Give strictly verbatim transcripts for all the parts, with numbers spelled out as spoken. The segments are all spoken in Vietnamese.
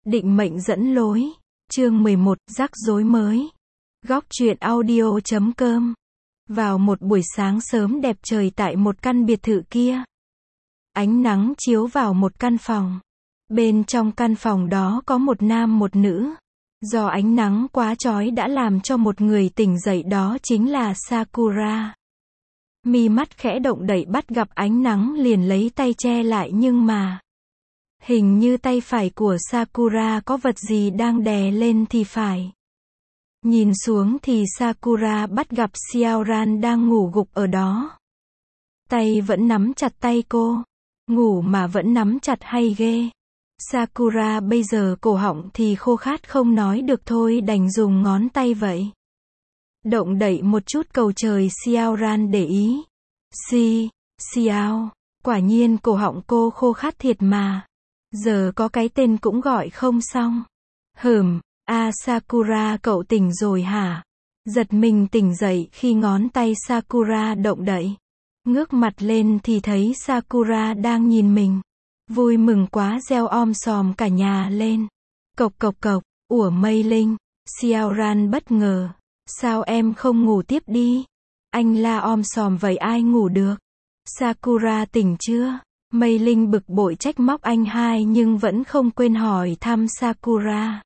Định mệnh dẫn lối. Chương mười một, rắc rối mới. Góc truyện audio chấm com. Vào một buổi sáng sớm đẹp trời tại một căn biệt thự kia. Ánh nắng chiếu vào một căn phòng. Bên trong căn phòng đó có một nam một nữ. Do ánh nắng quá chói đã làm cho một người tỉnh dậy, đó chính là Sakura. Mi mắt khẽ động đậy, bắt gặp ánh nắng liền lấy tay che lại, nhưng mà hình như tay phải của Sakura có vật gì đang đè lên thì phải. Nhìn xuống thì Sakura bắt gặp Xiaoran đang ngủ gục ở đó. Tay vẫn nắm chặt tay cô. Ngủ mà vẫn nắm chặt hay ghê. Sakura bây giờ cổ họng thì khô khát không nói được, thôi đành dùng ngón tay vậy. Động đậy một chút cầu trời Xiaoran để ý. Si, Xiao, quả nhiên cổ họng cô khô khát thiệt mà. Giờ có cái tên cũng gọi không xong. Hừm, a Sakura cậu tỉnh rồi hả? Giật mình tỉnh dậy khi ngón tay Sakura động đậy. Ngước mặt lên thì thấy Sakura đang nhìn mình. Vui mừng quá reo om sòm cả nhà lên. Cộc cộc cộc, ủa Mây Linh. Xiaoran bất ngờ. Sao em không ngủ tiếp đi? Anh la om sòm vậy ai ngủ được? Sakura tỉnh chưa? Mây Linh bực bội trách móc anh hai nhưng vẫn không quên hỏi thăm Sakura.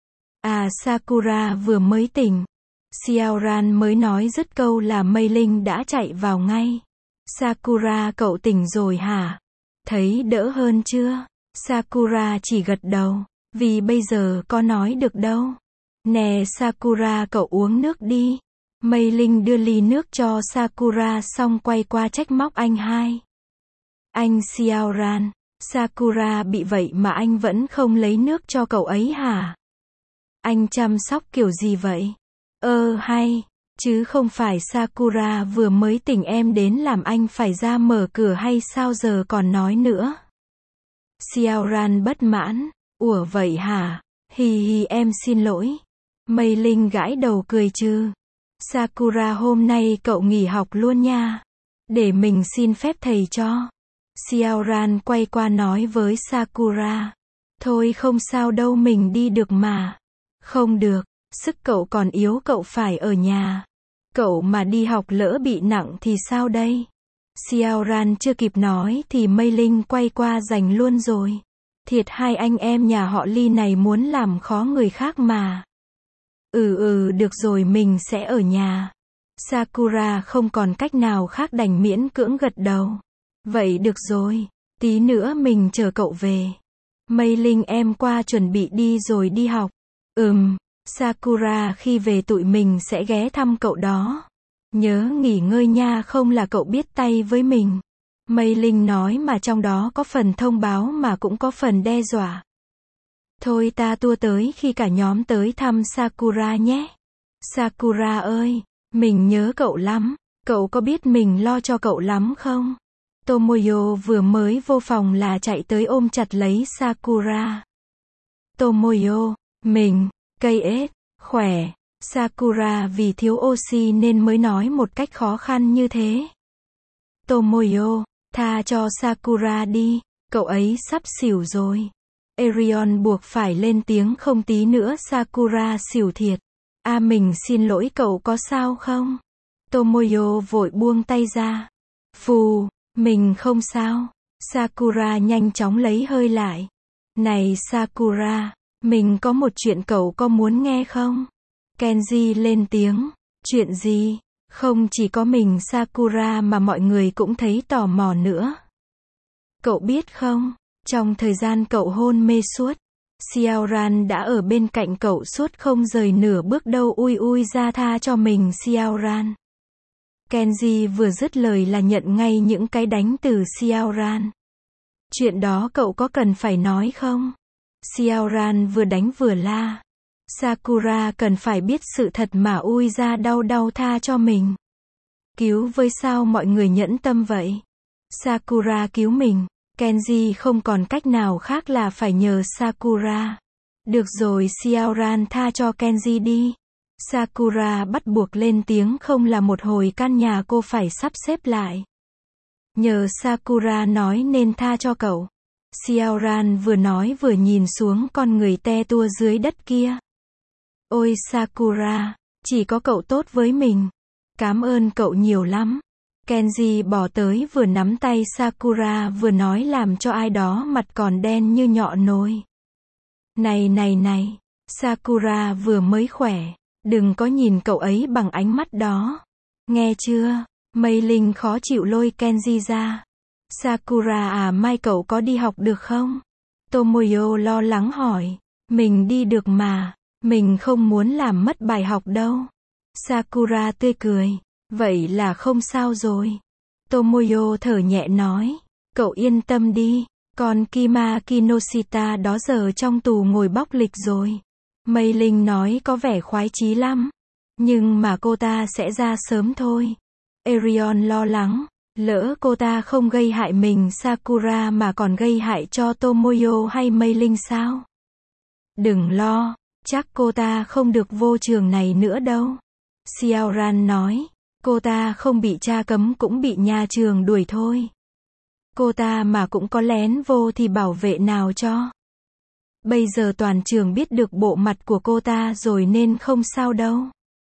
À Sakura vừa mới tỉnh. Xiaoran mới nói dứt câu là Mây Linh đã chạy vào ngay. Sakura cậu tỉnh rồi hả? Thấy đỡ hơn chưa? Sakura chỉ gật đầu. Vì bây giờ có nói được đâu. Nè Sakura cậu uống nước đi. Mây Linh đưa ly nước cho Sakura xong quay qua trách móc anh hai. Anh Xiaoran, Sakura bị vậy mà anh vẫn không lấy nước cho cậu ấy hả? Anh chăm sóc kiểu gì vậy? Ơ hay, chứ không phải Sakura vừa mới tỉnh em đến làm anh phải ra mở cửa hay sao giờ còn nói nữa? Xiaoran bất mãn, ủa vậy hả? Hi hi em xin lỗi. Mây Linh gãi đầu cười trừ. Sakura hôm nay cậu nghỉ học luôn nha. Để mình xin phép thầy cho. Xiaoran quay qua nói với Sakura. Thôi không sao đâu, mình đi được mà. Không được, sức cậu còn yếu, cậu phải ở nhà. Cậu mà đi học lỡ bị nặng thì sao đây? Xiaoran chưa kịp nói thì Mây Linh quay qua giành luôn rồi. Thiệt hai anh em nhà họ Ly này muốn làm khó người khác mà. Ừ ừ được rồi, mình sẽ ở nhà. Sakura không còn cách nào khác đành miễn cưỡng gật đầu. Vậy được rồi, tí nữa mình chờ cậu về. Mây Linh em qua chuẩn bị đi rồi đi học. Ừm, Sakura khi về tụi mình sẽ ghé thăm cậu đó. Nhớ nghỉ ngơi nha, không là cậu biết tay với mình. Mây Linh nói mà trong đó có phần thông báo mà cũng có phần đe dọa. Thôi ta tua tới khi cả nhóm tới thăm Sakura nhé. Sakura ơi, mình nhớ cậu lắm. Cậu có biết mình lo cho cậu lắm không? Tomoyo vừa mới vô phòng là chạy tới ôm chặt lấy Sakura. Tomoyo, mình, cây ếch, khỏe. Sakura vì thiếu oxy nên mới nói một cách khó khăn như thế. Tomoyo, tha cho Sakura đi, cậu ấy sắp xỉu rồi. Erion buộc phải lên tiếng, không tí nữa Sakura xỉu thiệt. À mình xin lỗi, cậu có sao không? Tomoyo vội buông tay ra. Phù, mình không sao. Sakura nhanh chóng lấy hơi lại. Này Sakura, mình có một chuyện cậu có muốn nghe không? Kenji lên tiếng. Chuyện gì? Không chỉ có mình Sakura mà mọi người cũng thấy tò mò nữa. Cậu biết không? Trong thời gian cậu hôn mê suốt, Xiaoran đã ở bên cạnh cậu suốt không rời nửa bước đâu. Ui ui ra tha cho mình Xiaoran. Kenji vừa dứt lời là nhận ngay những cái đánh từ Xiaoran. Chuyện đó cậu có cần phải nói không? Xiaoran vừa đánh vừa la. Sakura cần phải biết sự thật mà, ui ra đau đau, tha cho mình. Cứu với sao mọi người nhẫn tâm vậy? Sakura cứu mình. Kenji không còn cách nào khác là phải nhờ Sakura. Được rồi Xiaoran, tha cho Kenji đi. Sakura bắt buộc lên tiếng, không là một hồi căn nhà cô phải sắp xếp lại. Nhờ Sakura nói nên tha cho cậu. Xiaoran vừa nói vừa nhìn xuống con người te tua dưới đất kia. Ôi Sakura, chỉ có cậu tốt với mình. Cảm ơn cậu nhiều lắm. Kenji bỏ tới vừa nắm tay Sakura vừa nói làm cho ai đó mặt còn đen như nhọ nồi. Này này này, Sakura vừa mới khỏe. Đừng có nhìn cậu ấy bằng ánh mắt đó. Nghe chưa? Mei Linh khó chịu lôi Kenji ra. Sakura à, mai cậu có đi học được không? Tomoyo lo lắng hỏi. Mình đi được mà. Mình không muốn làm mất bài học đâu. Sakura tươi cười. Vậy là không sao rồi. Tomoyo thở nhẹ nói. Cậu yên tâm đi. Còn Kima Kinoshita đó giờ trong tù ngồi bóc lịch rồi. Mei Linh nói có vẻ khoái chí lắm. Nhưng mà cô ta sẽ ra sớm thôi. Erion lo lắng. Lỡ cô ta không gây hại mình Sakura mà còn gây hại cho Tomoyo hay Mei Linh sao? Đừng lo. Chắc cô ta không được vô trường này nữa đâu. Xiaoran nói. Cô ta không bị cha cấm cũng bị nhà trường đuổi thôi. Cô ta mà cũng có lén vô thì bảo vệ nào cho. Bây giờ toàn trường biết được bộ mặt của cô ta rồi nên không sao đâu.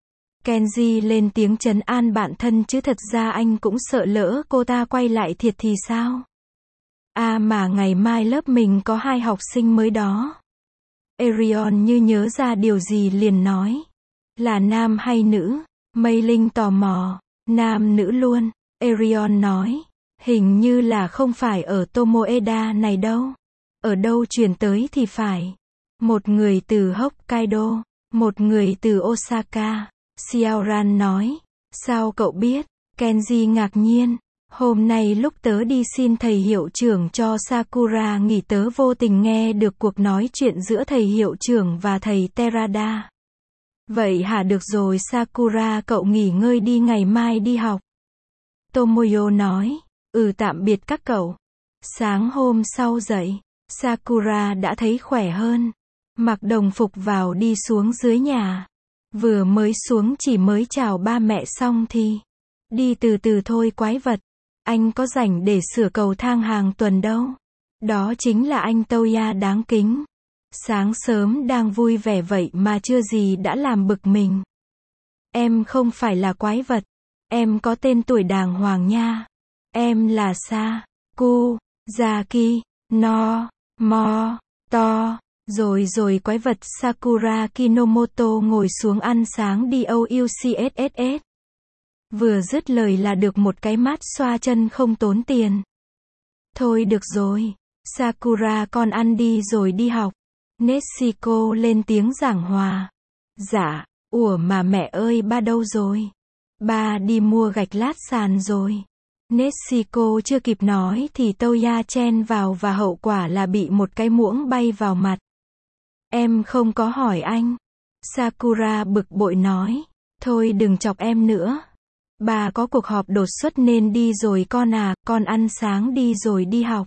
Kenji lên tiếng trấn an bản thân chứ thật ra anh cũng sợ lỡ cô ta quay lại thiệt thì sao. À mà ngày mai lớp mình có hai học sinh mới đó. Erion như nhớ ra điều gì liền nói. Là nam hay nữ? Mei Linh tò mò. Nam nữ luôn. Erion nói. Hình như là không phải ở Tomoeda này đâu. Ở đâu chuyển tới thì phải. Một người từ Hokkaido, một người từ Osaka. Xiaoran nói. Sao cậu biết? Kenji ngạc nhiên. Hôm nay lúc tớ đi xin thầy hiệu trưởng cho Sakura nghỉ tớ vô tình nghe được cuộc nói chuyện giữa thầy hiệu trưởng và thầy Terada. Vậy hả, được rồi Sakura, cậu nghỉ ngơi đi, ngày mai đi học. Tomoyo nói. Ừ, tạm biệt các cậu. Sáng hôm sau dậy, Sakura đã thấy khỏe hơn. Mặc đồng phục vào đi xuống dưới nhà. Vừa mới xuống chỉ mới chào ba mẹ xong thì. Đi từ từ thôi quái vật. Anh có rảnh để sửa cầu thang hàng tuần đâu. Đó chính là anh Toya đáng kính. Sáng sớm đang vui vẻ vậy mà chưa gì đã làm bực mình. Em không phải là quái vật. Em có tên tuổi đàng hoàng nha. Em là Saku, Zaki, no, mo, to. Rồi rồi quái vật. Sakura Kinomoto ngồi xuống ăn sáng đi ô u xì ét ét. Vừa dứt lời là được một cái mát xoa chân không tốn tiền. Thôi được rồi. Sakura con ăn đi rồi đi học. Nesiko lên tiếng giảng hòa. Dạ. Ủa mà mẹ ơi, ba đâu rồi? Ba đi mua gạch lát sàn rồi. Nesiko chưa kịp nói thì Toya chen vào và hậu quả là bị một cái muỗng bay vào mặt. Em không có hỏi anh. Sakura bực bội nói. Thôi đừng chọc em nữa. Bà có cuộc họp đột xuất nên đi rồi con à, con ăn sáng đi rồi đi học.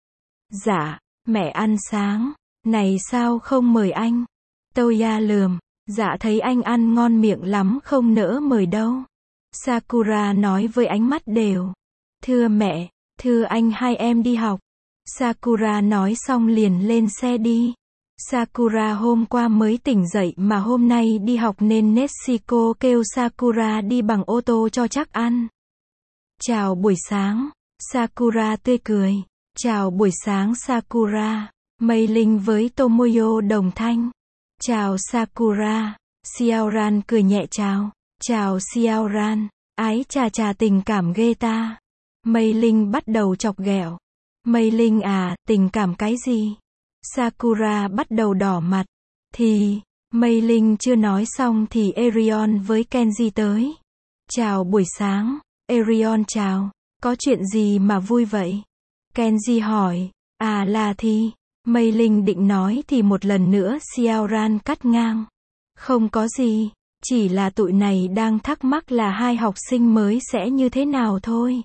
Dạ, mẹ ăn sáng. Này sao không mời anh? Toya lườm. Dạ thấy anh ăn ngon miệng lắm không nỡ mời đâu. Sakura nói với ánh mắt đều. Thưa mẹ, thưa anh, hai em đi học. Sakura nói xong liền lên xe đi. Sakura hôm qua mới tỉnh dậy mà hôm nay đi học nên Nesiko kêu Sakura đi bằng ô tô cho chắc ăn. Chào buổi sáng. Sakura tươi cười. Chào buổi sáng Sakura. Mei Linh với Tomoyo đồng thanh. Chào Sakura. Xiaoran cười nhẹ chào. Chào Xiaoran. Ái chà chà, tình cảm ghê ta. Mei Linh bắt đầu chọc ghẹo. Mei Linh à, tình cảm cái gì? Sakura bắt đầu đỏ mặt. Thì, Mei Linh chưa nói xong thì Erion với Kenji tới. Chào buổi sáng. Erion chào. Có chuyện gì mà vui vậy? Kenji hỏi. À là thì, Mei Linh định nói thì một lần nữa Xiaoran cắt ngang. Không có gì, chỉ là tụi này đang thắc mắc là hai học sinh mới sẽ như thế nào thôi.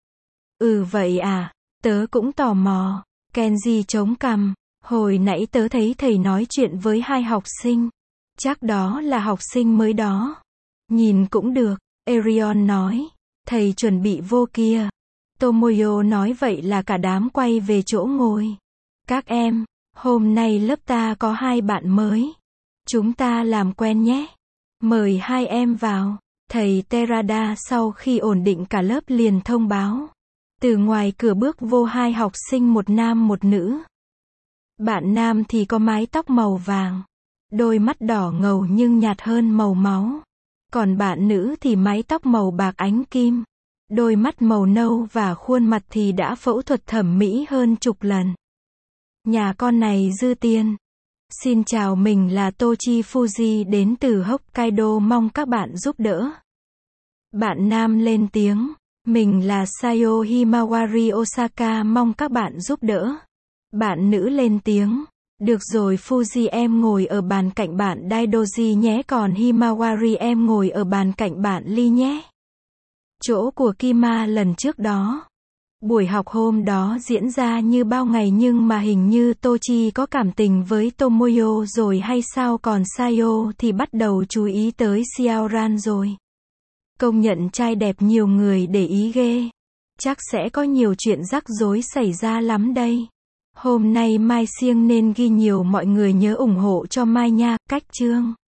Ừ vậy à, tớ cũng tò mò. Kenji chống cằm. Hồi nãy tớ thấy thầy nói chuyện với hai học sinh. Chắc đó là học sinh mới đó. Nhìn cũng được, Erion nói. Thầy chuẩn bị vô kia. Tomoyo nói vậy là cả đám quay về chỗ ngồi. Các em, hôm nay lớp ta có hai bạn mới. Chúng ta làm quen nhé. Mời hai em vào. Thầy Terada sau khi ổn định cả lớp liền thông báo. Từ ngoài cửa bước vô hai học sinh, một nam một nữ. Bạn nam thì có mái tóc màu vàng, đôi mắt đỏ ngầu nhưng nhạt hơn màu máu. Còn bạn nữ thì mái tóc màu bạc ánh kim, đôi mắt màu nâu và khuôn mặt thì đã phẫu thuật thẩm mỹ hơn chục lần. Nhà con này dư tiền. Xin chào, mình là Tochi Fuji đến từ Hokkaido, mong các bạn giúp đỡ. Bạn nam lên tiếng. Mình là Sayo Himawari Osaka, mong các bạn giúp đỡ. Bạn nữ lên tiếng. Được rồi Fuji, em ngồi ở bàn cạnh bạn Daidoji nhé, còn Himawari em ngồi ở bàn cạnh bạn Lee nhé. Chỗ của Kima lần trước đó. Buổi học hôm đó diễn ra như bao ngày nhưng mà hình như Tochi có cảm tình với Tomoyo rồi hay sao, còn Sayo thì bắt đầu chú ý tới Xiaoran rồi. Công nhận trai đẹp, nhiều người để ý ghê. Chắc sẽ có nhiều chuyện rắc rối xảy ra lắm đây. Hôm nay Mai Siêng nên ghi nhiều, mọi người nhớ ủng hộ cho Mai nha. Cách chương